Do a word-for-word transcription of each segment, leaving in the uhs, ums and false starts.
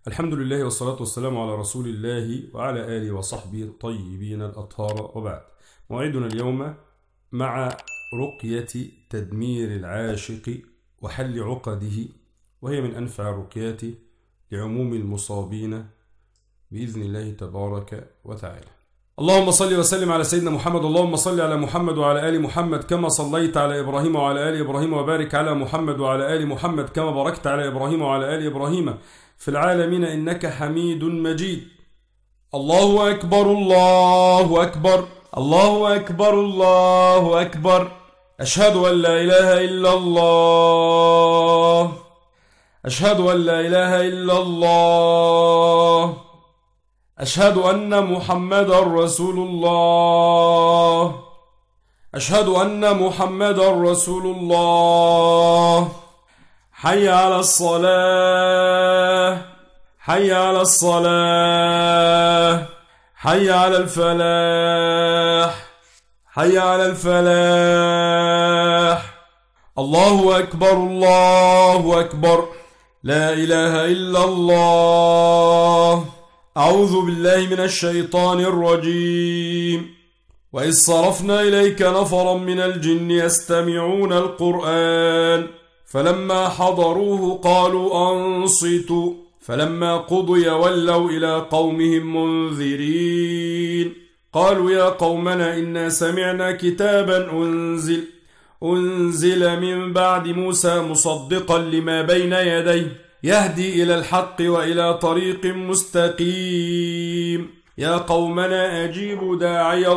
الحمد لله والصلاة والسلام على رسول الله وعلى آله وصحبه الطيبين الأطهار، وبعد. موعدنا اليوم مع رقية تدمير العاشق وحل عقده، وهي من أنفع الرقيات لعموم المصابين بإذن الله تبارك وتعالى. اللهم صل وسلم على سيدنا محمد. اللهم صل على محمد وعلى آل محمد كما صليت على إبراهيم وعلى آل إبراهيم، وبارك على محمد وعلى آل محمد كما باركت على إبراهيم وعلى آل إبراهيم في العالمين إنك حميد مجيد. الله أكبر الله أكبر الله أكبر الله أكبر. أشهد أن لا إله إلا الله. أشهد أن لا إله إلا الله. أشهد أن محمدا رسول الله. أشهد أن محمدا رسول الله. حي على الصلاة. حي على الصلاة. حي على الفلاح. حي على الفلاح. الله أكبر الله أكبر. لا إله إلا الله. أعوذ بالله من الشيطان الرجيم. وإذ صرفنا إليك نفرا من الجن يستمعون القرآن فلما حضروه قالوا أنصتوا فلما قضي ولوا إلى قومهم منذرين قالوا يا قومنا إنا سمعنا كتابا أنزل أنزل من بعد موسى مصدقا لما بين يديه يهدي إلى الحق وإلى طريق مستقيم يا قومنا أجيبوا داعي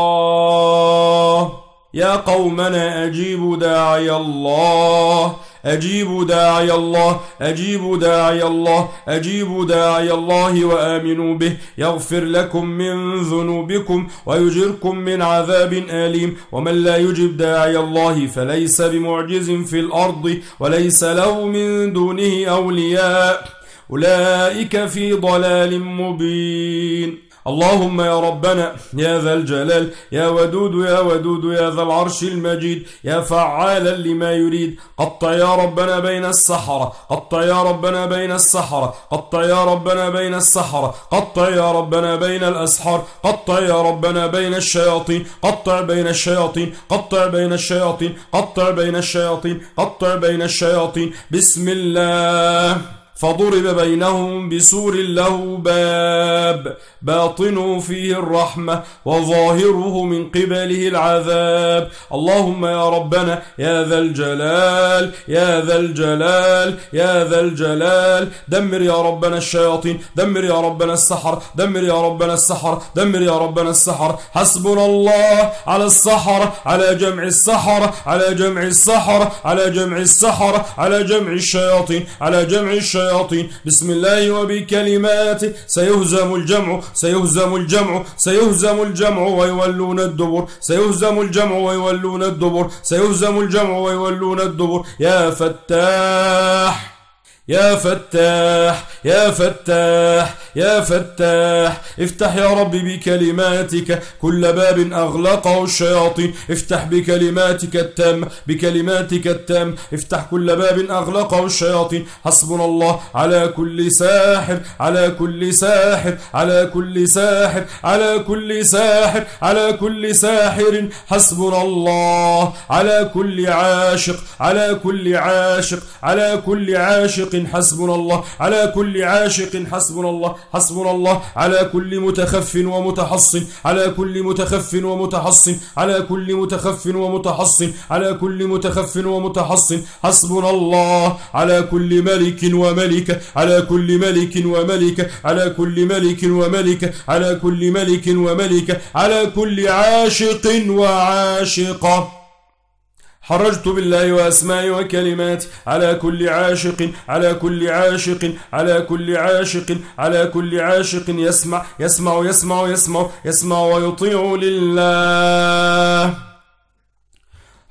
الله. يا قومنا أجيبوا داعي الله. أجيبوا داعي الله. أجيبوا داعي الله. أجيبوا داعي الله وآمنوا به يغفر لكم من ذنوبكم ويجركم من عذاب أليم. ومن لا يجب داعي الله فليس بمعجز في الأرض وليس له من دونه أولياء أولئك في ضلال مبين. اللهم يا ربنا يا ذا الجلال يا ودود يا ودود يا ذا العرش المجيد يا فعالا لما يريد قطع يا ربنا بين السحرة. قطع يا ربنا بين السحرة. قطع يا ربنا بين السحرة. قطع يا ربنا بين الأسحار. قطع يا ربنا بين الشياطين. قطع بين الشياطين. قطع بين الشياطين. قطع بين الشياطين. قطع بين الشياطين. بسم الله. فضرب بينهم بسور له باب باطنه فيه الرحمة وظاهره من قبله العذاب. اللهم يا ربنا يا ذا الجلال يا ذا الجلال يا ذا الجلال دمر يا ربنا الشياطين. دمر يا ربنا السحر. دمر يا ربنا السحر. دمر يا ربنا السحر. حسبنا الله على السحر على جمع السحر على جمع السحر على جمع السحر على جمع الشياطين على جمع الشياطين. بسم الله وبكلماته سيهزم الجمع سيهزم الجمع سيهزم الجمع ويولون الدبر سيهزم الجمع ويولون الدبر سيهزم الجمع ويولون الدبر. يا فتاح يا فتاح يا فتاح يا فتاح افتح يا رب بكلماتك كل باب أغلقه الشياطين. افتح بكلماتك التام بكلماتك التام افتح كل باب أغلقه الشياطين. حسبنا الله على كل ساحر على كل ساحر على كل ساحر على كل ساحر على كل ساحر. حسبنا الله على كل عاشق على كل عاشق على كل عاشق. حسبنا الله على كل عاشق. حسبنا الله. حسبنا الله على كل متخف ومتحصن على كل متخف ومتحصن على كل متخف ومتحصن على كل متخف ومتحصن. حسبنا الله على كل ملك وملكة على كل ملك وملكة على كل ملك وملكة على كل ملك وملكة على كل عاشق وعاشقة. حرجت بالله وأسمائي وكلماتي على كل عاشق على كل عاشق على كل عاشق على كل عاشق يسمع يسمع يسمع يسمع يسمع ويطيع لله.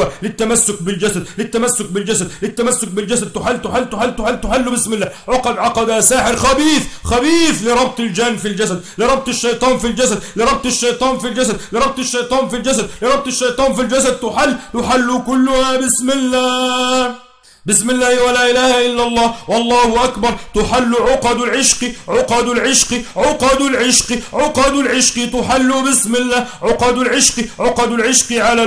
تحلها للتمسك بالجسد للتمسك بالجسد للتمسك بالجسد تحل تحل تحل تحل تحل بسم الله. عقد عقد ساحر خبيث خبيث لربط الجن في الجسد، لربط الشيطان في الجسد، لربط الشيطان في الجسد، لربط الشيطان في الجسد، لربط الشيطان في الجسد تحل تحل كلها بسم الله. بسم الله ولا إله إلا الله والله أكبر. تحل عقد العشق عقد العشق عقد العشق عقد العشق تحل بسم الله. عقد العشق عقد العشق على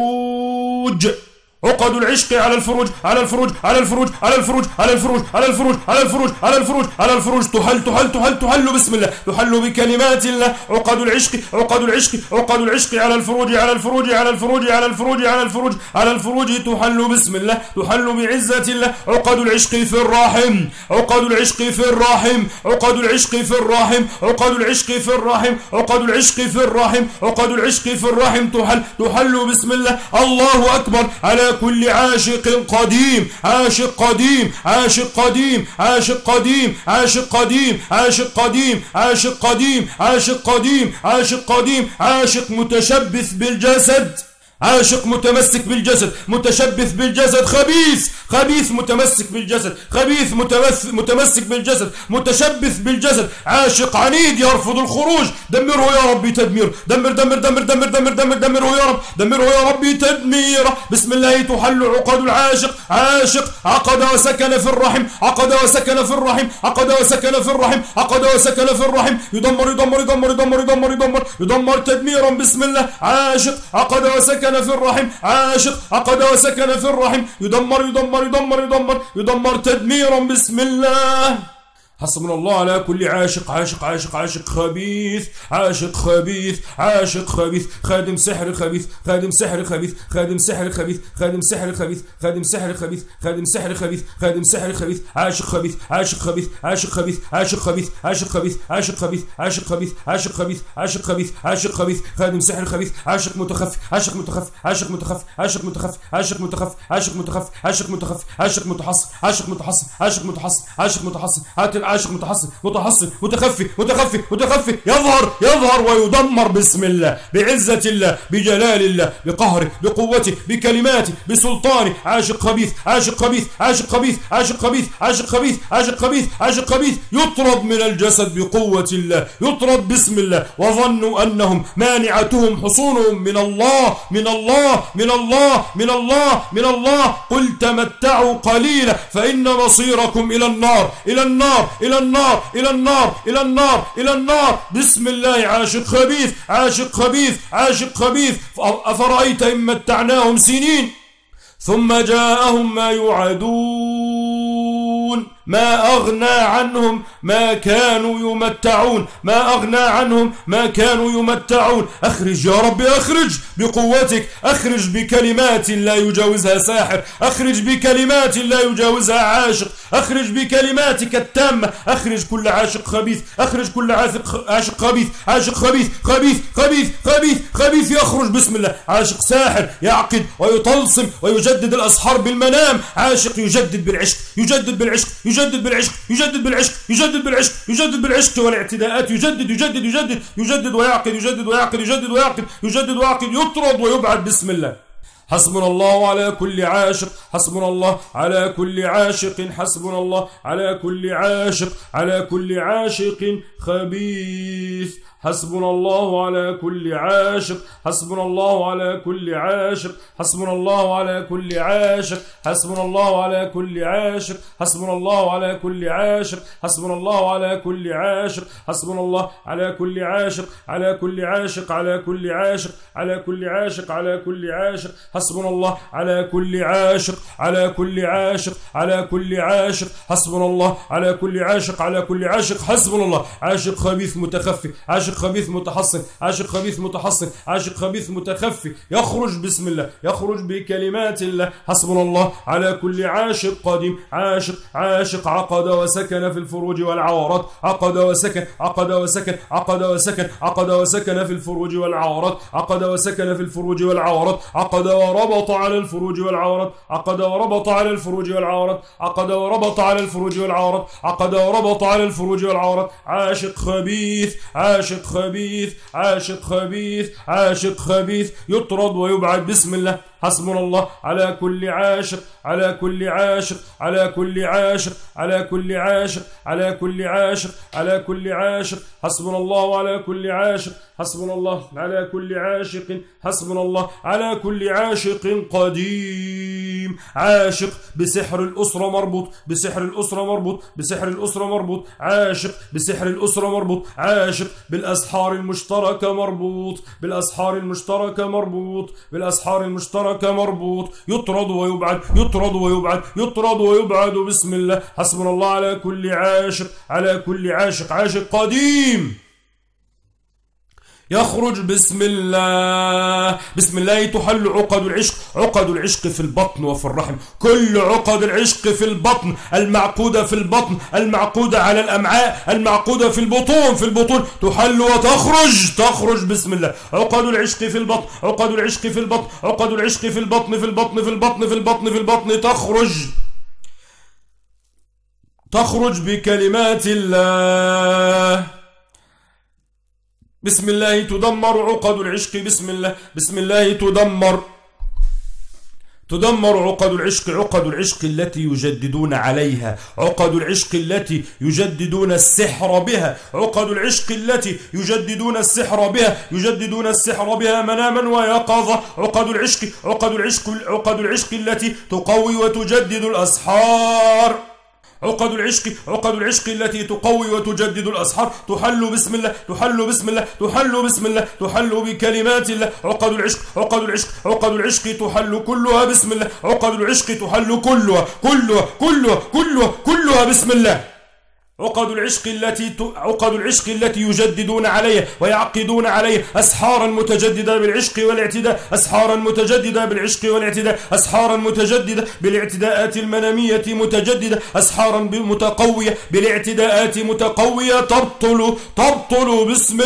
الفروج عقد العشق على الفروج على الفروج على الفروج على الفروج على الفروج على الفروج على الفروج على الفروج على الفروج تحل تحل تحل تحل بسم الله. تحل بكلمات الله. عقد العشق عقد العشق عقد العشق على الفروج على الفروج على الفروج على الفروج على الفروج على الفروج تحل بسم الله. تحل بعزة الله. عقد العشق في الرحم عقد العشق في الرحم عقد العشق في الرحم عقد العشق في الرحم عقد العشق في الرحم عقد العشق في الرحم تحل تحل بسم الله. الله أكبر. على كل عاشق قديم عاشق قديم عاشق قديم عاشق قديم عاشق قديم عاشق قديم عاشق قديم عاشق قديم عاشق قديم عاشق متشبث بالجسد عاشق متمسك بالجسد متشبث بالجسد خبيث خبيث متمسك بالجسد خبيث متمسك متمسك بالجسد متشبث بالجسد عاشق عنيد يرفض الخروج. دمره يا ربي تدمير. دمر دمر دمر دمر دمر دمر دمره يا رب دمره يا ربي تدميره. بسم الله. تحل عقد العاشق عاشق عقد وسكن في الرحم عقد وسكن في الرحم عقد وسكن في الرحم عقد وسكن في الرحم يدمر يدمر يدمر يدمر يدمر يدمر يدمر تدميرا بسم الله. عاشق عقد وسكن في الرحم عاشق عقد وسكن في الرحم يدمر يدمر يدمر يدمر يدمر تدميرا بسم الله. حسبنا الله على كل عاشق عاشق عاشق عاشق خبيث عاشق خبيث عاشق خبيث خادم سحر خبيث خادم سحر خبيث خادم سحر خبيث خادم سحر خبيث خادم سحر خبيث خادم سحر خبيث خادم سحر خبيث عاشق خبيث عاشق خبيث عاشق خبيث عاشق خبيث عاشق خبيث عاشق خبيث عاشق خبيث عاشق خبيث عاشق خبيث عاشق خبيث خادم سحر خبيث عاشق متخفي عاشق متخفي عاشق متخفي عاشق متخفي عاشق متخفي عاشق متخفي عاشق متخفي عاشق متحصن عاشق متحصن عاشق متحصن عاشق متحصن عاشق متحصن متحصن متخفي متخفي متخفي يظهر يظهر ويدمر بسم الله. بعزة الله بجلال الله بقهره بقوته بكلماته بسلطانه. عاشق خبيث عاشق خبيث عاشق خبيث عاشق خبيث عاشق خبيث عاشق خبيث عاشق خبيث يطرد من الجسد بقوة الله يطرد بسم الله. وظنوا أنهم مانعتهم حصونهم من الله من الله من الله من الله من الله. قل تمتعوا قليلا فإن مصيركم إلى النار إلى النار إلى النار إلى النار إلى النار إلى النار بسم الله. عاشق خبيث عاشق خبيث عاشق خبيث. أفرأيت إن متعناهم سنين ثم جاءهم ما يوعدون ما أغنى عنهم ما كانوا يمتعون ما أغنى عنهم ما كانوا يمتعون. أخرج يا رب أخرج بقوتك أخرج بكلمات لا يجاوزها ساحر أخرج بكلمات لا يجاوزها عاشق أخرج بكلماتك التامة. أخرج كل عاشق خبيث أخرج كل عاشق عاشق خبيث عاشق خبيث خبيث خبيث خبيث خبيث يخرج بسم الله. عاشق ساحر يعقد ويطلسم ويجدد الأسحار بالمنام. عاشق يجدد بالعشق يجدد بالعشق يجدد بالعشق يجدد بالعشق يجدد بالعشق يجدد بالعشق والاعتداءات يجدد يجدد يجدد يجدد ويعقد يجدد ويعقد يجدد ويعقد يجدد ويعقد يطرد ويبعد بسم الله. حسبنا الله على كل عاشق حسبنا الله على كل عاشق حسبنا الله على كل عاشق على كل عاشق خبيث. حسبنا الله على كل عاشق حسبنا الله على كل عاشق حسبنا الله على كل عاشق حسبنا الله على كل عاشق حسبنا الله على كل عاشق حسبنا الله على كل عاشق حسبنا الله على كل عاشق على كل عاشق على كل عاشق على كل عاشق على كل عاشق حسبنا الله على كل عاشق على كل عاشق على كل عاشق حسبنا الله على كل عاشق على كل عاشق حسبنا الله. عاشق خبيث متخفي عاشق خبيث متحصن عاشق خبيث متحصن عاشق خبيث متخفي يخرج بسم الله يخرج بكلمات الله. حسبنا الله على كل عاشق قديم عاشق عاشق عقد وسكن في الفروج والعورات عقد وسكن عقد وسكن عقد وسكن عقد وسكن في الفروج والعورات عقد وسكن في الفروج والعورات عقد وربط على الفروج والعورات عقد وربط على الفروج والعورات عقد وربط على الفروج والعورات عقد وربط على الفروج والعورات. عاشق خبيث عاشق خبيث عاشق خبيث عاشق خبيث يطرد ويبعد بسم الله. حسبنا الله على كل عاشق على كل عاشق على كل عاشق على كل عاشق على كل عاشق على كل عاشق حسبنا الله على كل عاشق حسبنا الله على كل عاشق حسبنا الله على كل عاشق قديم. عاشق بسحر الأسرة مربوط بسحر الأسرة مربوط بسحر الأسرة مربوط عاشق بسحر الأسرة مربوط عاشق بالأسحار المشتركة مربوط بالأسحار المشتركة مربوط بالأسحار المشتركة مربوط يطرد ويبعد يطرد ويبعد يطرد ويبعد بسم الله. حسبنا الله على كل عاشق على كل عاشق عاشق قديم يخرج بسم الله. بسم الله تحل عقد العشق عقد العشق في البطن وفي الرحم. كل عقد العشق في البطن المعقودة في البطن المعقودة على الأمعاء المعقودة في البطون في البطون تحل وتخرج تخرج بسم الله. عقد العشق في البطن عقد العشق في البطن عقد العشق في البطن في البطن في البطن في البطن في البطن تخرج تخرج بكلمات الله. بسم الله تدمر عقد العشق بسم الله. بسم الله تدمر تدمر عقد العشق عقد العشق التي يجددون عليها عقد العشق التي يجددون السحر بها عقد العشق التي يجددون السحر بها يجددون السحر بها مناما ويقظة. عقد العشق عقد العشق عقد العشق التي تقوي وتجدد الأسحار عقد العشق عقد العشق التي تقوي وتجدد الأسحار تحل بسم الله تحل بسم الله تحل بسم الله تحل بكلمات الله. عقد العشق عقد العشق عقد العشق تحل كلها بسم الله. عقد العشق تحل كلها كلها كلها كلها كلها بسم الله. عقد العشق التي ت... عقد العشق التي يجددون عليها ويعقدون عليها أسحارا متجددة بالعشق والاعتداء أسحارا متجددة بالعشق والاعتداء أسحارا متجددة بالاعتداءات المنامية متجددة أسحارا متقوية بالاعتداءات متقوية تبطل تبطل بسم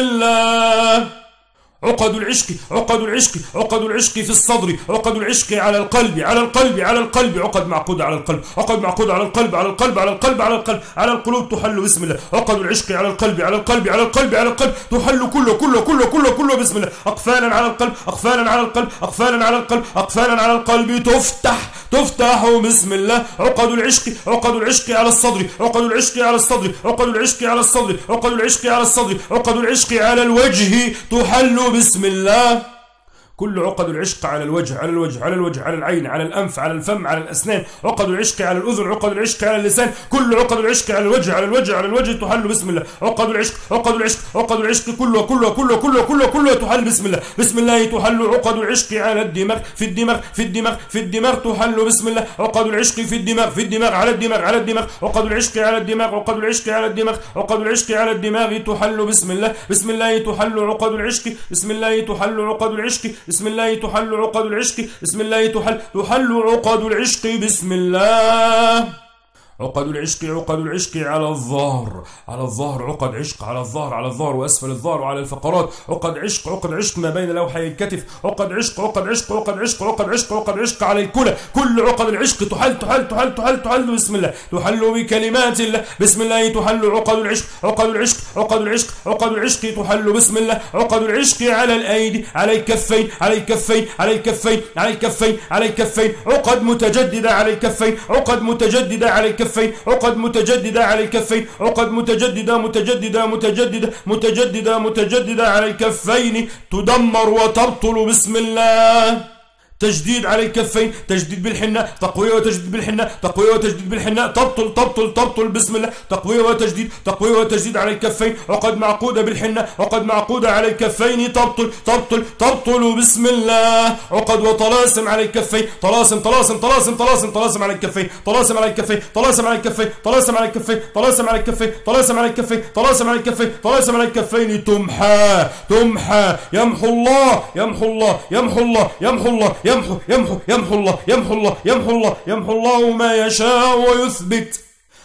الله. عقد العشق عقد العشق عقد العشق في الصدر عقد العشق على القلب على القلب على القلب عقد معقودة على القلب عقد معقودة على القلب على القلب على القلب على القلب على القلوب تحل بسم الله. عقد العشق على القلب على القلب على القلب على القلب تحل كله كله كله كله كله بسم الله. أقفالا على القلب أقفالا على القلب أقفالا على القلب أقفالا على القلب تفتح تفتح بسم الله. عقد العشق عقد العشق على الصدر عقد العشق على الصدر عقد العشق على الصدر عقد العشق على الصدر عقد العشق على الوجه تحل بسم الله. كل عقد العشق على الوجه على الوجه على الوجه على العين على الأنف على الفم على الأسنان عقد العشق على الأذن عقد العشق على اللسان كل عقد العشق على الوجه على الوجه على الوجه تحل بسم الله. عقد العشق عقد العشق عقد العشق كله كله كله كله كله كله تحل بسم الله. بسم الله تحل عقد العشق على الدماغ في الدماغ في الدماغ في الدماغ تحل بسم الله. عقد العشق في الدماغ في الدماغ على الدماغ على الدماغ عقد العشق على الدماغ عقد العشق على الدماغ عقد العشق على الدماغ تحل بسم الله. بسم الله تحل عقد العشق بسم الله تحل عقد العشق بسم الله تحل عقد العشق بسم الله تحل تحل عقد العشق بسم الله. عقد العشق عقد العشق على الظهر على الظهر عقد عشق على الظهر على الظهر وأسفل الظهر وعلى الفقرات عقد عشق عقد عشق ما بين لوحي الكتف عقد عشق عقد عشق عقد عشق عقد عشق عقد عشق على الكلى كل عقد العشق تحل تحل تحل تحل تحل بسم الله. تحل بكلمات الله بسم الله تحل عقد العشق عقد العشق عقد العشق عقد العشق تحل بسم الله. عقد العشق على الأيدي على الكفين على الكفين على الكفين على الكفين على الكفين عقد متجددة على الكفين عقد متجددة على الكفين عقد متجددة على الكفين عقد متجددة متجددة متجددة متجددة متجددة على الكفين تدمر وتبطل بسم الله. تجديد على الكفين تجديد بالحنة تقوية وتجديد بالحنة تقوية وتجديد بالحنة تبطل تبطل تبطل بسم الله. تقوية وتجديد تقوية وتجديد على الكفين عقد معقودة بالحنة عقد معقودة على الكفين تبطل تبطل تبطل بسم الله. عقد وطلاسم على الكفين طلاسم طلاسم طلاسم طلاسم طلاسم على الكفين طلاسم على الكفين طلاسم على الكفين طلاسم على الكفين طلاسم على الكفين طلاسم على الكفين طلاسم على الكفين طلاسم على الكفين تمحى تمحى يمحو الله يمحو الله يمحو الله يمحو الله يمحو يمحو يمحو الله يمحو الله يمحو الله يمحو الله ما يشاء ويثبت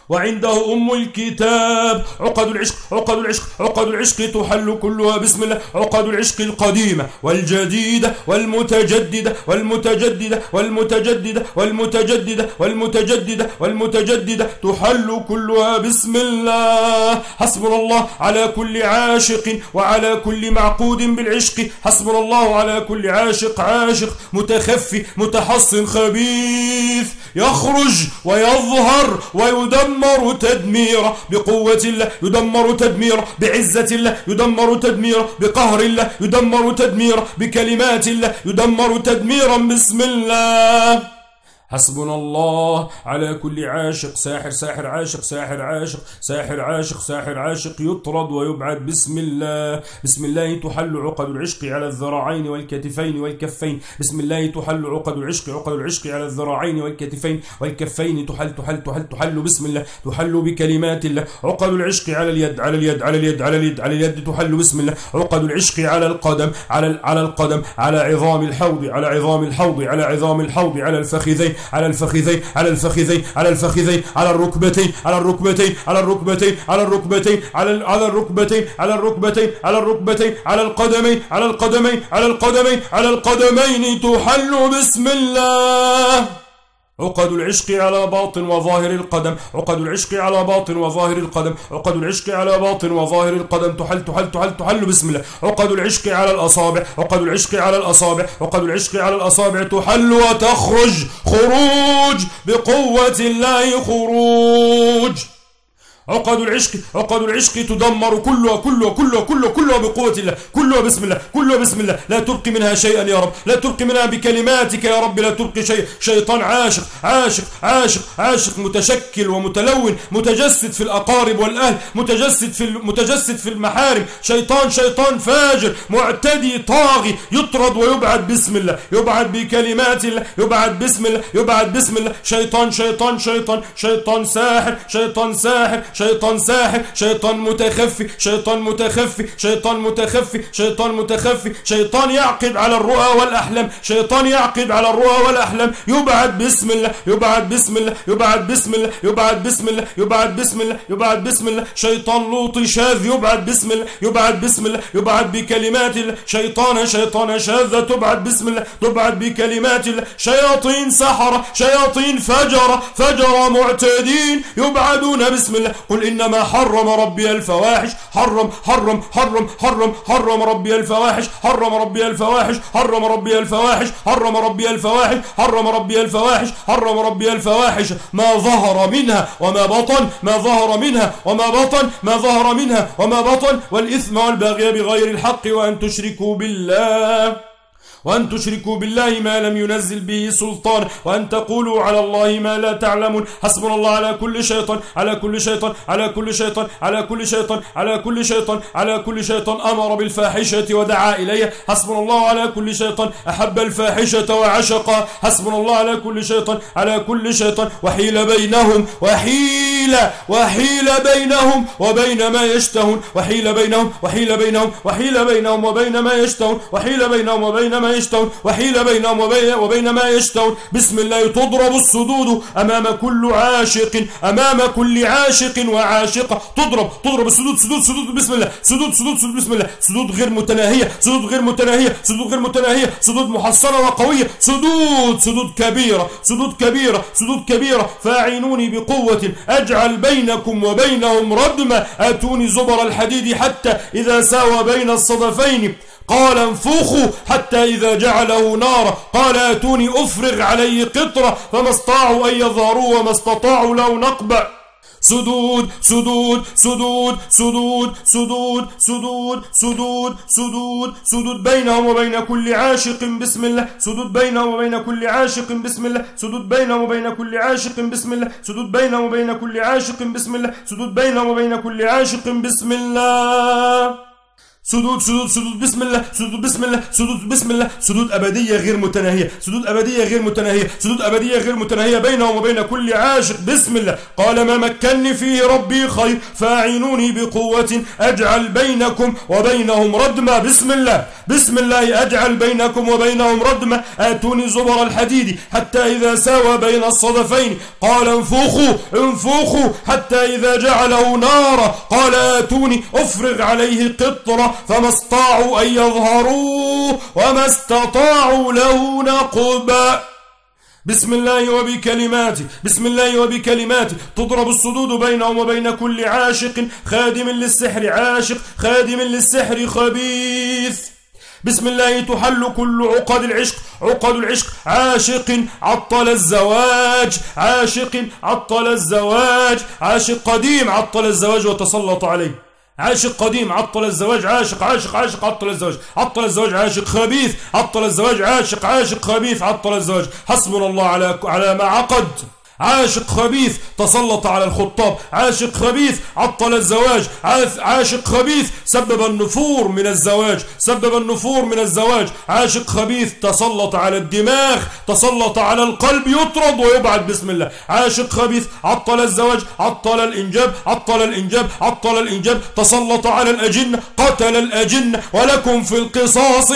وعنده أم الكتاب. عقد العشق عقد العشق عقد العشق تحل كلها بسم الله. عقد العشق القديمة والجديدة والمتجددة والمتجددة والمتجددة والمتجددة والمتجددة والمتجددة تحل كلها بسم الله. حسبنا الله على كل عاشق وعلى كل معقود بالعشق. حسبنا الله على كل عاشق عاشق متخفي متحصن خبيث يخرج ويظهر ويدمر تدميرا بقوة الله، يدمر تدميرا بعزة الله، يدمر تدميرا بقهر الله، يدمر تدميرا بكلمات الله، يدمر تدميرا بسم الله. حسبنا الله على كل عاشق ساحر ساحر عاشق ساحر عاشق ساحر عاشق ساحر عاشق يطرد ويبعد بسم الله. بسم الله تحل عقد العشق على الذراعين والكتفين والكفين. بسم الله تحل عقد العشق عقد العشق على الذراعين والكتفين والكفين تحل تحل تحل تحل بسم الله. تحل بكلمات الله. عقد العشق على اليد على اليد على اليد على اليد على اليد تحل بسم الله. عقد العشق على القدم على على القدم على عظام الحوض على عظام الحوض على عظام الحوض على الفخذين على الفخذين على الفخذين على الفخذين على الركبتين على الركبتين على الركبتين على الركبتين على على الركبتين على الركبتين على الركبتين على القدمين على القدمين على القدمين على القدمين تحل بسم الله. عقد العشق على باطن وظاهر القدم. عقد العشق على باطن وظاهر القدم. عقد العشق على باطن وظاهر القدم تحل تحل تحل تحل بسم الله. عقد العشق على الأصابع. عقد العشق على الأصابع. عقد العشق على الأصابع تحل وتخرج خروج بقوة الله خروج. عقد العشق عقد العشق تدمر كلها كلها كلها كلها كلها بقوة الله كلها بسم الله كلها بسم الله. لا تبقي منها شيئا يا رب، لا تبقي منها بكلماتك يا رب، لا تبقي شيء. شيطان عاشق عاشق عاشق عاشق متشكل ومتلون متجسد في الأقارب والأهل متجسد في متجسد في المحارم. شيطان شيطان فاجر معتدي طاغي يطرد ويبعد بسم الله. يبعد بكلمات الله يبعد بسم الله يبعد بسم الله. شيطان شيطان شيطان شيطان ساحر شيطان ساحر شيطان ساحر شيطان متخفي شيطان متخفي شيطان متخفي شيطان متخفي شيطان يعقد على الرؤى والأحلام شيطان يعقد على الرؤى والأحلام يبعد بسم الله يبعد بسم الله يبعد بسم الله يبعد بسم الله يبعد بسم الله يبعد بسم الله. شيطان لوط شاذ يبعد بسم الله يبعد بسم الله يبعد بكلمات الله. شيطان شيطان شاذ تبعد بسم الله تبعد بكلمات الله. شياطين سحرة شياطين فجرة فجرة معتدين يبعدون بسم الله. قل إنما حرم ربي الفواحش حرم حرم حرم حرم حرم ربي الفواحش حرم ربي الفواحش حرم ربي الفواحش حرم ربي الفواحش حرم ربي الفواحش حرم ربي الفواحش ما ظهر منها وما بطن ما ظهر منها وما بطن ما ظهر منها وما بطن والإثم والبغي بغير الحق وأن تشركوا بالله وأن تشركوا بالله ما لم ينزل به سلطان وأن تقولوا على الله ما لا تعلمون. حسبنا الله على كل شيطان على كل شيطان على كل شيطان على كل شيطان على كل شيطان على كل شيطان أمر بالفاحشة ودعا إليها. حسبنا الله على كل شيطان أحب الفاحشة وعشقها. حسبنا الله على كل شيطان على كل شيطان وحيل بينهم وحيل وحيل بينهم وبين ما يشتهون وحيل بينهم وحيل بينهم وحيل بينهم وبين ما يشتهون وحيل بينهم وبين ما يشتهون وحيل بينهم وبين, وبين ما يشتهون. بسم الله تضرب الصدود أمام كل عاشق أمام كل عاشق وعاشقة. تضرب تضرب الصدود سدود سدود بسم الله سدود سدود سدود بسم الله. سدود غير متناهية سدود غير متناهية سدود غير متناهية سدود محصنة وقوية سدود سدود كبيرة سدود كبيرة سدود كبيرة. فاعينوني بقوة أجعل بينكم وبينهم ردما. آتوني زبر الحديد حتى إذا ساوى بين الصدفين قال انفخوا حتى إذا جعله نارا قال آتوني أفرغ عليه قطرة فما استطاعوا أن يظهروا وما استطاعوا له نقبا. سدود سدود سدود سدود سدود سدود سدود سدود سدود بينهم وبين كل عاشق بسم الله. سدود بينهم وبين كل عاشق بسم الله. سدود بينهم وبين كل عاشق بسم الله. سدود بينهم وبين كل عاشق بسم الله. سدود بينهم وبين كل عاشق بسم الله. سدود سدود سدود بسم الله، سدود بسم الله، سدود بسم الله، سدود أبدية غير متناهية، سدود أبدية غير متناهية، سدود أبدية غير متناهية بينهم وبين كل عاشق. بسم الله. قال ما مكنني فيه ربي خير فاعينوني بقوة أجعل بينكم وبينهم ردما. بسم الله، بسم الله أجعل بينكم وبينهم ردما. آتوني زبر الحديد حتى إذا ساوى بين الصدفين قال انفخوا انفخوا حتى إذا جعله نارا قال آتوني أفرغ عليه قطرة فما استطاعوا أن يظهروه وما استطاعوا له نقبا. بسم الله وبكلماته، بسم الله وبكلماته تضرب الصدود بينهم وبين كل عاشق خادم للسحر، عاشق خادم للسحر خبيث. بسم الله تحل كل عقد العشق، عقد العشق، عاشق عطل الزواج، عاشق عطل الزواج، عاشق قديم عطل الزواج وتسلط عليه، عاشق قديم عطل الزواج، عاشق عاشق عاشق عطل الزواج، عطل الزواج، عاشق خبيث عطل الزواج، عاشق عاشق خبيث عطل الزواج. حسبنا الله على على ما عقد. عاشق خبيث تسلط على الخطاب، عاشق خبيث عطل الزواج، عاشق خبيث سبب النفور من الزواج، سبب النفور من الزواج، عاشق خبيث تسلط على الدماغ، تسلط على القلب، يطرد ويبعد. بسم الله. عاشق خبيث عطل الزواج، عطل الإنجاب، عطل الإنجاب، عطل الإنجاب، تسلط على الأجنة، قتل الأجنة، ولكم في القصاص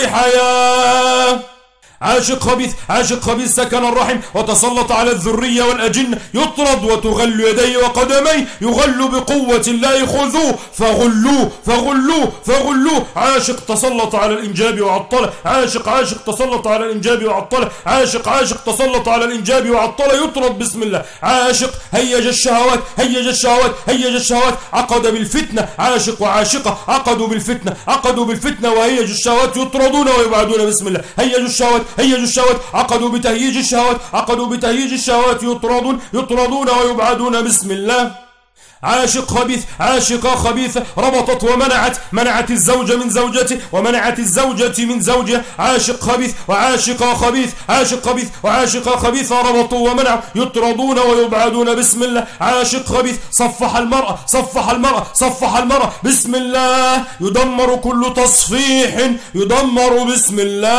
حياة. عاشق خبيث، عاشق خبيث سكن الرحم وتسلط على الذرية والأجنة، يطرد وتغل يديه وقدميه، يغل بقوة الله خذوه فغلوه فغلوه فغلوه. عاشق تسلط على الإنجاب وعطله، عاشق عاشق تسلط على الإنجاب وعطله، عاشق عاشق تسلط على الإنجاب وعطله، يطرد. بسم الله. عاشق هيج الشهوات، هيج الشهوات، هيج الشهوات، عقد بالفتنة، عاشق وعاشقة عقدوا بالفتنة، عقدوا بالفتنة وهيج الشهوات، يطردون ويبعدون. بسم الله. هيجوا الشهوات، هيجوا الشهوات، عقدوا بتهييج الشهوات، عقدوا بتهييج الشهوات، يطردون يطردون ويبعدون. بسم الله. عاشق خبيث، عاشقة خبيثة ربطت ومنعت، منعت الزوج من زوجته ومنعت الزوجة من زوجها، عاشق خبيث وعاشقة خبيث، عاشق خبيث وعاشقة خبيثة ربطوا ومنعوا، يطردون ويبعدون. بسم الله. عاشق خبيث صفح المرأة، صفح المرأة، صفح المرأة. بسم الله. يدمر كل تصفيح، يدمر. بسم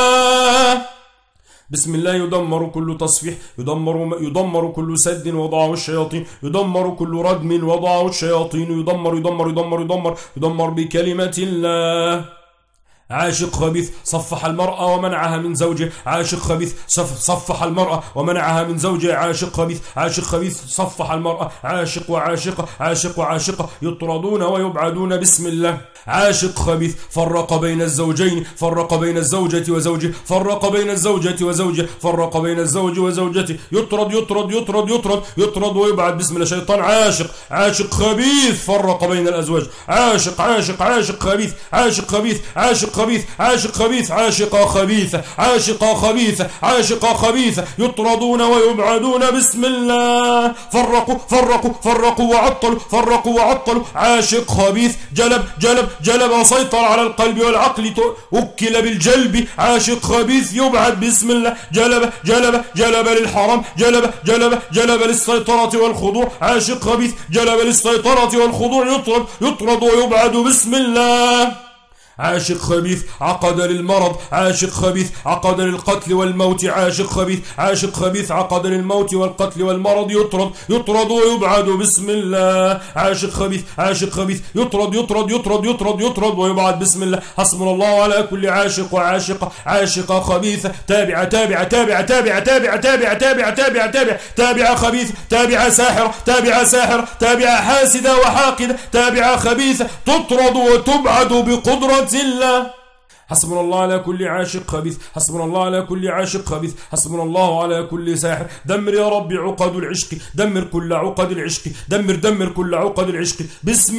الله. بسم الله. يدمر كل تصفيح، يدمر يدمر كل سد وضعه الشياطين، يدمر كل ردم وضعه الشياطين، يدمر يدمر يدمر يدمر يدمر بكلمة الله. عاشق خبيث صفح المرأة ومنعها من زوجه، عاشق خبيث صفح المرأة ومنعها من زوجه، عاشق خبيث، عاشق خبيث صفح المرأة، عاشق وعاشقة، عاشق وعاشقة، يطردون ويبعدون. بسم الله. عاشق خبيث فرق بين الزوجين، فرق بين الزوجة وزوجه، فرق بين الزوجة وزوجه، فرق بين الزوج وزوجته، يطرد يطرد يطرد يطرد يطرد ويبعد. بسم الله. شيطان عاشق، عاشق خبيث فرق بين الأزواج، عاشق عاشق عاشق خبيث، عاشق خبيث، عاشق خبيث، عاشق خبيث، عاشقة خبيثة، عاشقة خبيثة، عاشقة خبيثة، يطردون ويبعدون. بسم الله. فرقوا فرقوا فرقوا وعطلوا، فرقوا وعطلوا. عاشق خبيث جلب جلب جلب وسيطر على القلب والعقل، وكل بالجلب، عاشق خبيث يبعد. بسم الله. جلب جلب جلب للحرام، جلب جلب جلب للسيطرة والخضوع، عاشق خبيث جلب للسيطرة والخضوع، يطرد يطرد ويبعد. بسم الله. عاشق خبيث عقد للمرض، عاشق خبيث عقد للقتل والموت، عاشق خبيث، عاشق خبيث عقد للموت والقتل والمرض، يطرد يطرد ويبعد. بسم الله. عاشق خبيث، عاشق خبيث، يطرد يطرد يطرد يطرد يطرد ويبعد. بسم الله. حسبنا الله على كل عاشق وعاشقة، عاشقة خبيثة، تابعة تابعة تابعة تابعة تابعة تابعة تابعة تابعة تابعة تابعة خبيث، تابعة ساحرة، تابعة ساحرة، تابعة حاسدة وحاقدة، تابعة خبيثة، تطرد وتبعد بقدرة الله. حسبنا الله على كل عاشق خبيث، حسبنا الله على كل عاشق خبيث، حسبنا الله على كل ساحر. دمر يا رب عقد العشق، دمر كل عقد العشق، دمر دمر كل عقد العشق. بسم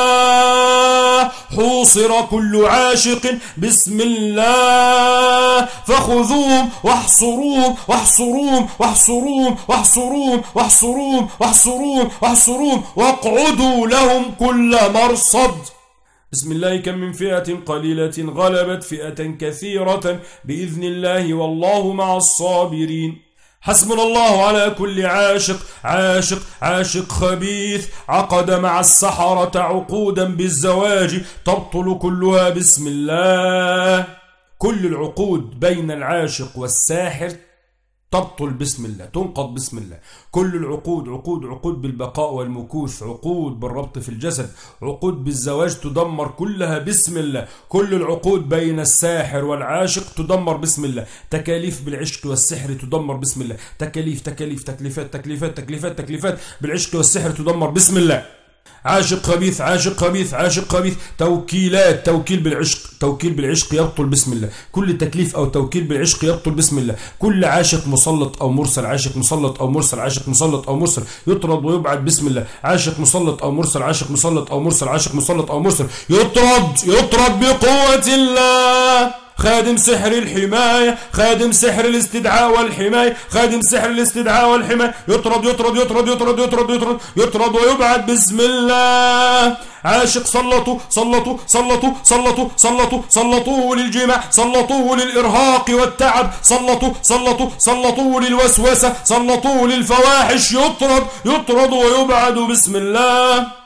الله. حوصر كل عاشق. بسم الله. فخذوهم واحصروهم واحصروهم واحصروهم واحصروهم واحصروهم واحصروهم واحصروهم واقعدوا لهم كل مرصد. بسم الله. كم من فئة قليلة غلبت فئة كثيرة بإذن الله والله مع الصابرين. حسبنا الله على كل عاشق. عاشق عاشق خبيث عقد مع السحرة عقودا بالزواج تبطل كلها بسم الله. كل العقود بين العاشق والساحر تبطل بسم الله، تنقض بسم الله. كل العقود، عقود عقود بالبقاء والمكوث، عقود بالربط في الجسد، عقود بالزواج تدمر كلها بسم الله. كل العقود بين الساحر والعاشق تدمر بسم الله. تكاليف بالعشق والسحر تدمر بسم الله. تكاليف تكاليف تكليفات تكليفات تكليفات تكليفات بالعشق والسحر تدمر بسم الله. عاشق خبيث عاشق خبيث عاشق خبيث. توكيلات، توكيل بالعشق، توكيل بالعشق يبطل بسم الله. كل تكليف او توكيل بالعشق يبطل بسم الله. كل عاشق مسلط او مرسل، عاشق مسلط او مرسل، عاشق مسلط او مرسل يطرد ويبعد بسم الله. عاشق مسلط او مرسل، عاشق مسلط او مرسل، عاشق مسلط او مرسل يطرد يطرد بقوة الله. خادم سحر الحماية، خادم سحر الاستدعاء والحماية، خادم سحر الاستدعاء والحماية يطرد يطرد يطرد يطرد يطرد يطرد يطرد ويبعد بسم الله. عاشق سلطوا سلطوا سلطوا سلطوا سلطوا سلطوه للجماع، سلطوه للإرهاق والتعب، سلطوا سلطوا سلطوه للوسوسة، سلطوه للفواحش يطرد يطرد ويبعد بسم الله.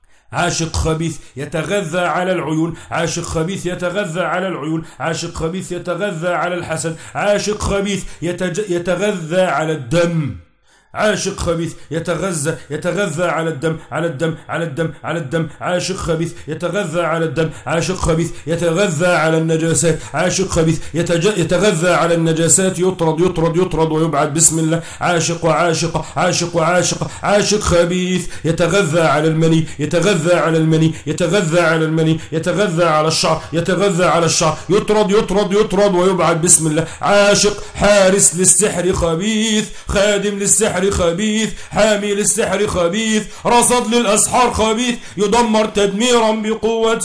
عاشق خبيث يتغذى على العيون، عاشق خبيث يتغذى على العيون، عاشق خبيث يتغذى على الحسد، عاشق خبيث يتج... يتغذى على الدم. عاشق خبيث يتغذى يتغذى على الدم على الدم على الدم على الدم. عاشق خبيث يتغذى على الدم، عاشق خبيث يتغذى على النجاسات، عاشق خبيث يتج... يتغذى على النجاسات يطرد يطرد يطرد ويبعد بسم الله. عاشق وعاشقة، عاشق وعاشقة. عاشق خبيث يتغذى على المني، يتغذى على المني، يتغذى على المني، يتغذى على الشعر، يتغذى على الشعر يطرد يطرد يطرد ويبعد بسم الله. عاشق حارس للسحر خبيث، خادم للسحر خبيث، حامي للسحر خبيث، رصد للأسحار خبيث يدمر تدميرا بقوة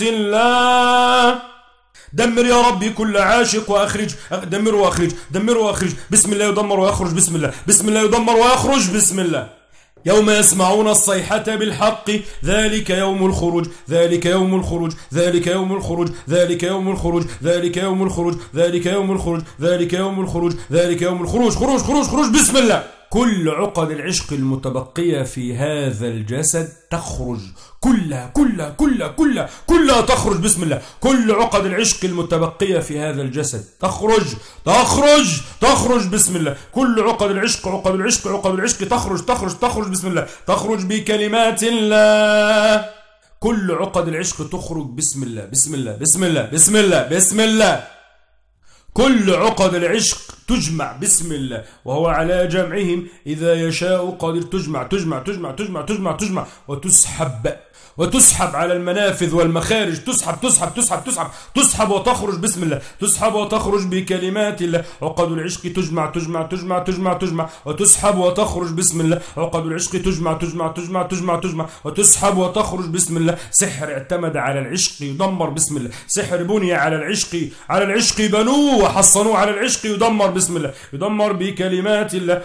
الله. دمر يا ربي كل عاشق وأخرج، دمر وأخرج، دمر وأخرج بسم الله. يدمر ويخرج بسم الله، بسم الله يدمر ويخرج بسم الله. يوم يسمعون الصيحة بالحق ذلك يوم الخروج، ذلك يوم الخروج، ذلك يوم الخروج، ذلك يوم الخروج، ذلك يوم الخروج، ذلك يوم الخروج، ذلك يوم الخروج، ذلك يوم الخروج. خروج خروج خروج بسم الله. كل عقد العشق المتبقية في هذا الجسد تخرج كلها كلها كلها كلها كلها تخرج بسم الله. كل عقد العشق المتبقية في هذا الجسد تخرج تخرج تخرج بسم الله. كل عقد العشق عقد العشق عقد العشق تخرج تخرج تخرج بسم الله. تخرج بكلمات الله. كل عقد العشق تخرج بسم الله بسم الله بسم الله بسم الله بسم الله. كل عقد العشق تجمع بسم الله، وهو على جمعهم إذا يشاء قادر. تجمع تجمع تجمع تجمع تجمع تجمع وتسحب وتسحب على المنافذ والمخارج. تسحب تسحب تسحب تسحب تسحب وتخرج بسم الله. تسحب وتخرج بكلمات الله. عقد العشق تجمع تجمع تجمع تجمع تجمع وتسحب وتخرج بسم الله. عقد العشق تجمع تجمع تجمع تجمع تجمع وتسحب وتخرج بسم الله. سحر اعتمد على العشق يدمر بسم الله. سحر بني على العشق على العشق بنوه وحصنوه على العشق يدمر بسم الله. يدمر بكلمات الله.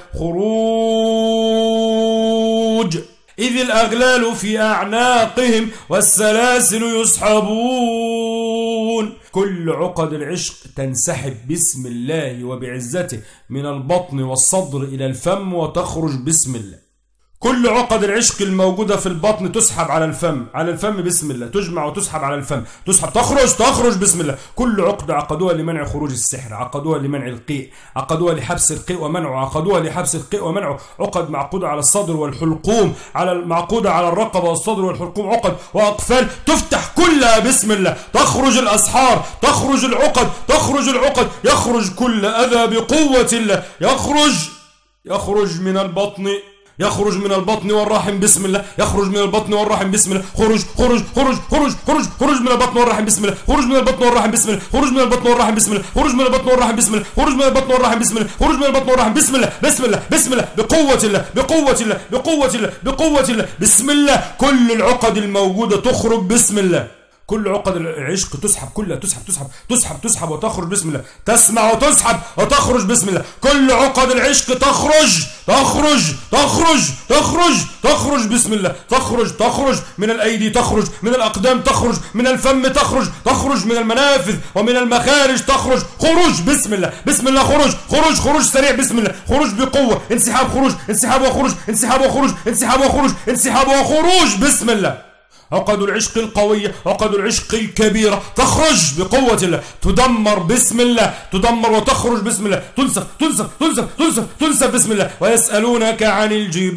خروج إذ الأغلال في أعناقهم والسلاسل يسحبون. كل عقد العشق تنسحب بسم الله وبعزته من البطن والصدر إلى الفم وتخرج بسم الله. كل عقد العشق الموجودة في البطن تسحب على الفم على الفم بسم الله. تجمع وتسحب على الفم. تسحب تخرج تخرج بسم الله. كل عقد عقدوها لمنع خروج السحر، عقدوها لمنع القيء، عقدوها لحبس القيء ومنعه، عقدوها لحبس القيء ومنعه. عقد معقودة على الصدر والحلقوم، على معقودة على الرقبة والصدر والحلقوم. عقد وأقفال تفتح كلها بسم الله. تخرج الأسحار، تخرج العقد، تخرج العقد. يخرج كل أذى بقوة الله. يخرج يخرج من البطن يخرج من البطن والرحم بسم الله. يخرج من البطن والرحم بسم الله. خروج خروج خروج خروج خروج خروج من البطن والرحم بسم الله. خروج من البطن والرحم بسم الله. خروج من البطن والرحم بسم الله. خروج من البطن والرحم بسم الله. خروج من البطن والرحم بسم الله. خروج من البطن والرحم بسم الله بسم الله بسم الله بقوة الله بقوة الله بقوة الله بقوة الله بسم الله. كل العقد الموجودة تخرج بسم الله. كل عقد العشق تسحب، كلها تسحب تسحب تسحب تسحب وتخرج بسم الله. تسمع وتسحب وتخرج بسم الله. كل عقد العشق تخرج تخرج تخرج تخرج تخرج بسم الله. تخرج تخرج من الأيدي، تخرج من الأقدام، تخرج من الفم، تخرج تخرج من المنافذ ومن المخارج، تخرج خروج بسم الله. بسم الله خروج خروج خروج سريع بسم الله. خروج بقوة، انسحاب خروج، انسحاب وخروج، انسحاب وخروج، انسحاب وخروج، انسحاب وخروج بسم الله. عقد العشق القوية، عقد العشق الكبيرة تخرج بقوة الله. تدمر بسم الله، تدمر وتخرج بسم الله. تنسف تنسف تنسف تنسف تنسف بسم الله. ويسألونك عن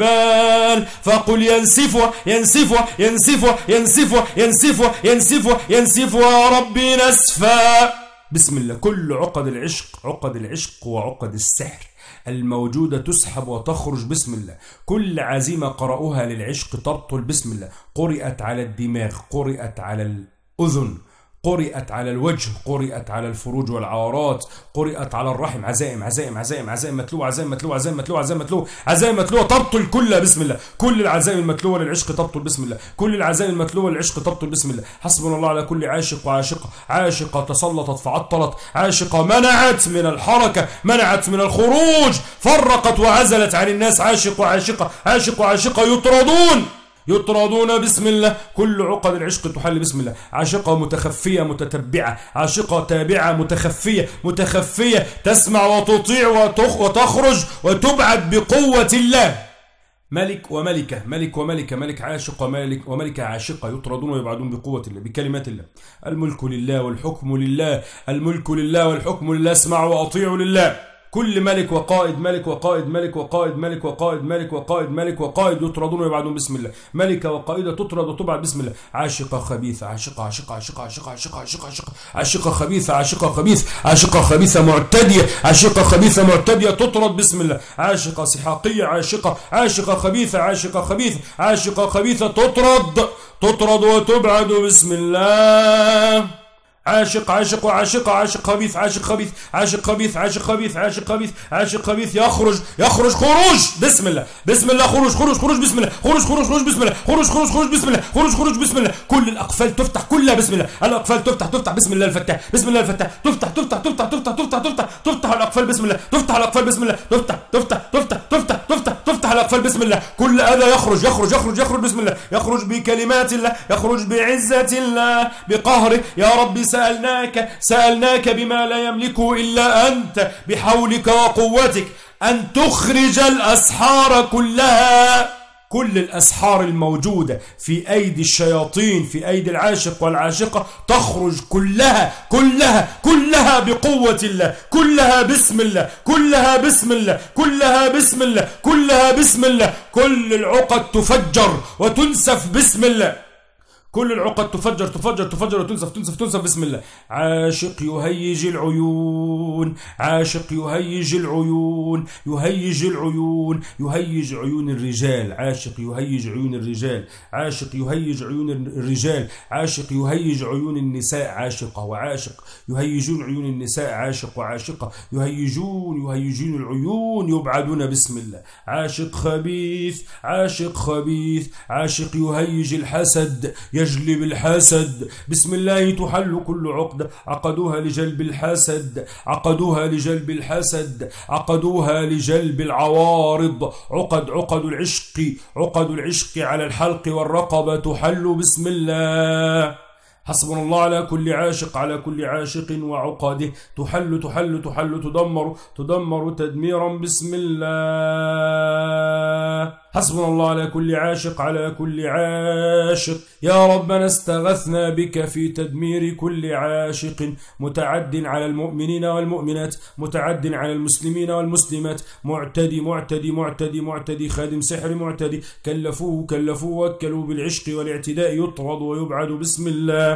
الجبال فقل ينسفها ينسفها ينسفها ينسفها ينسفها ينسفها ينسفها ربي نسفا بسم الله. كل عقد العشق، عقد العشق وعقد السحر الموجودة تسحب وتخرج بسم الله. كل عزيمة قرأوها للعشق تبطل بسم الله. قرأت على الدماغ، قرأت على الأذن، قرأت على الوجه، قرأت على الفروج والعورات، قرأت على الرحم. عزائم عزائم عزائم عزائم متلوة، عزائم متلوة، عزائم متلوة، عزائم متلوة، عزائم متلوة تبطل كلها بسم الله. كل العزائم المتلوة للعشق تبطل بسم الله. كل العزائم المتلوة للعشق تبطل بسم الله. حسبنا الله على كل عاشق وعاشقة. عاشقة تسلطت فعطلت، عاشقة منعت من الحركة، منعت من الخروج، فرقت وعزلت عن الناس. عاشق وعاشقة، عاشق وعاشقة يطردون يطردون بسم الله. كل عقد العشق تحل بسم الله. عاشقة متخفية متتبعة، عاشقة تابعة متخفية متخفية، تسمع وتطيع وتخرج وتبعد بقوة الله. ملك وملكة، ملك وملكة، ملك عاشق وملك وملكة عاشقة يطردون ويبعدون بقوة الله بكلمات الله. الملك لله والحكم لله، الملك لله والحكم لله، اسمعوا وأطيعوا لله. كل ملك وقائد، ملك وقائد، ملك وقائد، ملك وقائد، ملك وقائد، ملك وقائد يطردون ويبعدون بسم الله. ملكة وقائدة تطرد وتبعد بسم الله. عاشقة خبيثة، عاشقة عاشقة عاشقة عاشقة عاشقة عاشقة عاشقة عاشقة خبيثة، عاشقة خبيث، عاشقة خبيثة معتدية، عاشقة خبيثة معتدية تطرد بسم الله. عاشقة سحاقية، عاشقة عاشقة خبيثة، عاشقة خبيث، عاشقة خبيثة تطرد تطرد وتبعد بسم الله. عاشق عاشق وعاشق، عاشق خبيث، عاشق خبيث، عاشق خبيث، عاشق خبيث، عاشق خبيث، عاشق خبيث يخرج يخرج خروج بسم الله. بسم الله خروج خروج خروج بسم الله. خروج خروج خروج بسم الله. خروج خروج خروج بسم الله. خروج خروج بسم الله. كل الأقفال تفتح كلها بسم الله. الأقفال تفتح تفتح بسم الله الفتاح، بسم الله الفتاح، تفتح تفتح تفتح تفتح تفتح تفتح تفتح الأقفال بسم الله. تفتح الأقفال بسم الله. تفتح تفتح تفتح تفتح تفتح تفتح الأقفال بسم الله. كل أذى يخرج يخرج يخرج يخرج بسم الله. يخرج بكلمات الله، يخرج بعزة الله، بقهره. يا رب سألناك سألناك بما لا يملكه إلا أنت، بحولك وقوتك، أن تخرج الأسحار كلها. كل الأسحار الموجودة في أيدي الشياطين، في أيدي العاشق والعاشقة، تخرج كلها كلها كلها بقوة الله، كلها بسم الله، كلها بسم الله، كلها بسم الله، كلها بسم الله. كل العقد تفجر وتنسف بسم الله. كل العقد تفجر تفجر تفجر وتنسف تنسف تنسف بسم الله. عاشق يهيج العيون، عاشق يهيج العيون، يهيج العيون، يهيج عيون الرجال. عاشق يهيج عيون الرجال، عاشق يهيج عيون الرجال، عاشق يهيج عيون النساء. عاشقة وعاشق يهيجون عيون النساء، عاشق وعاشقة يهيجون يهيجون العيون يبعدون بسم الله. عاشق خبيث، عاشق خبيث، عاشق يهيج الحسد، يجلب الحسد بسم الله. تحل كل عقدة عقدوها لجلب الحسد، عقدوها لجلب الحسد، عقدوها لجلب العوارض. عقد عقد العشق، عقد العشق على الحلق والرقبة تحل بسم الله. حسبنا الله على كل عاشق، على كل عاشق وعقده تحل تحل تحل تدمر تدمر تدميرا بسم الله. حسبنا الله على كل عاشق، على كل عاشق. يا ربنا استغثنا بك في تدمير كل عاشق متعد على المؤمنين والمؤمنات، متعد على المسلمين والمسلمات، معتدي معتدي معتدي معتدي، خادم سحر معتدي، كلفوه كلفوه وكلوا بالعشق والاعتداء، يطرد ويبعد بسم الله.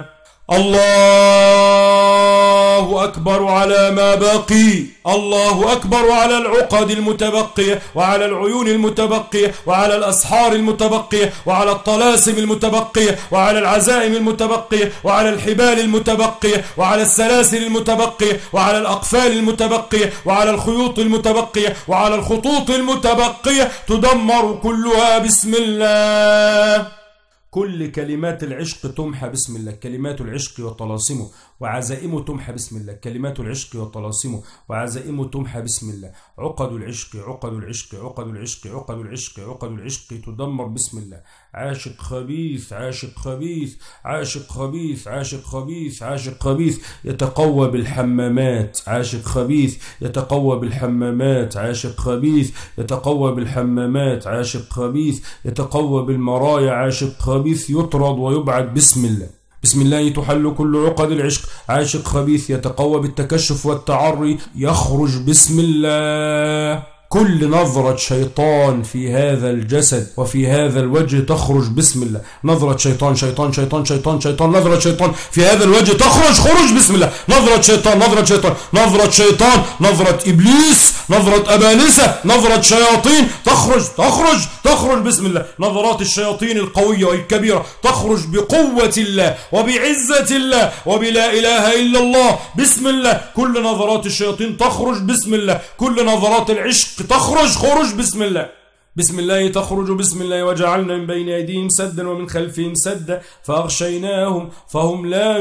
الله أكبر على ما بقي، الله أكبر على العقد المتبقية، وعلى العيون المتبقية، وعلى الأسحار المتبقية، وعلى الطلاسم المتبقية، وعلى العزائم المتبقية، وعلى الحبال المتبقية، وعلى السلاسل المتبقية، وعلى الأقفال المتبقية، وعلى الخيوط المتبقية، وعلى الخطوط المتبقية، تدمر كلها بسم الله. كل كلمات العشق تمحى بسم الله، كلمات العشق وطلاسمه وعزائمه تمحى بسم الله، كلمات العشق وطلاسمه وعزائمه تمحى بسم الله. عقد العشق عقد العشق عقد العشق عقد العشق عقد العشق تدمر بسم الله. عاشق خبيث عاشق خبيث عاشق خبيث عاشق خبيث عاشق خبيث يتقوى بالحمامات، عاشق خبيث يتقوى بالحمامات، عاشق خبيث يتقوى بالحمامات، عاشق خبيث يتقوى بالمرايا، عاشق خبيث يطرد ويبعد بسم الله. بسم الله تحل كل عقد العشق. عاشق خبيث يتقوى بالتكشف والتعري يخرج بسم الله. كل نظرة شيطان في هذا الجسد وفي هذا الوجه تخرج بسم الله. نظرة شيطان شيطان شيطان شيطان شيطان نظرة شيطان في هذا الوجه تخرج خروج بسم الله. نظرة شيطان نظرة شيطان نظرة شيطان نظرة إبليس نظرة أبالسة نظرة شياطين تخرج تخرج تخرج بسم الله. نظرات الشياطين القوية والكبيرة تخرج بقوة الله وبعزة الله وبلا إله إلا الله بسم الله. كل نظرات الشياطين تخرج بسم الله. كل نظرات العشق تخرج خروج بسم الله. بسم الله تخرج بسم الله. وجعلنا من بين أيديهم سدا ومن خلفهم سدا فأغشيناهم فهم لا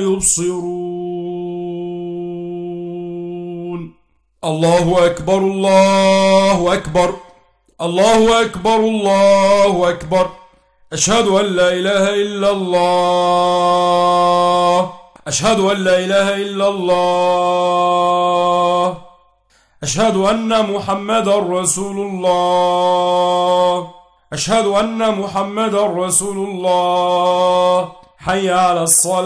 يبصرون. الله أكبر الله أكبر الله أكبر الله أكبر. أشهد أن لا إله إلا الله أشهد أن لا إله إلا الله أشهد أن محمدا رسول الله أشهد أن محمدا رسول الله. حي على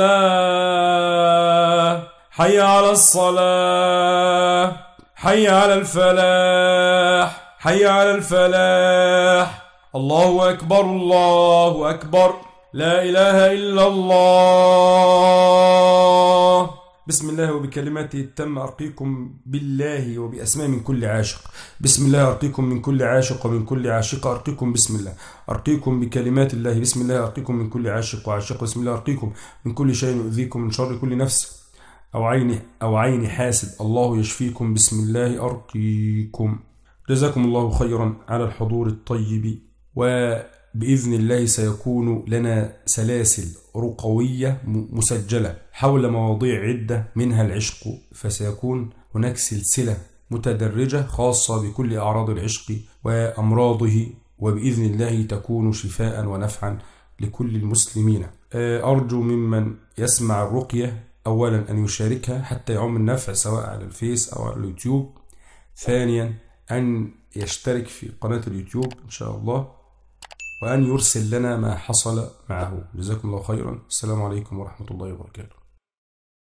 الصلاة حي على الصلاة حي على الفلاح حي على الفلاح. الله أكبر الله أكبر لا إله إلا الله. بسم الله وبكلماته التم أرقيكم بالله وبأسماء من كل عاشق. بسم الله أرقيكم من كل عاشق ومن كل عاشقة. أرقيكم بسم الله. أرقيكم بكلمات الله. بسم الله أرقيكم من كل عاشق وعاشقة. بسم الله أرقيكم من كل شيء يؤذيكم من شر كل نفس أو عين أو عين حاسد. الله يشفيكم. بسم الله أرقيكم. جزاكم الله خيرا على الحضور الطيب، وبإذن الله سيكون لنا سلاسل رقوية مسجلة حول مواضيع عدة منها العشق، فسيكون هناك سلسلة متدرجة خاصة بكل أعراض العشق وأمراضه، وبإذن الله تكون شفاء ونفعا لكل المسلمين. أرجو ممن يسمع الرقية أولا أن يشاركها حتى يعم النفع سواء على الفيس أو على اليوتيوب. ثانيا أن يشترك في قناة اليوتيوب إن شاء الله، وأن يرسل لنا ما حصل معه. جزاكم الله خيرا. السلام عليكم ورحمة الله وبركاته.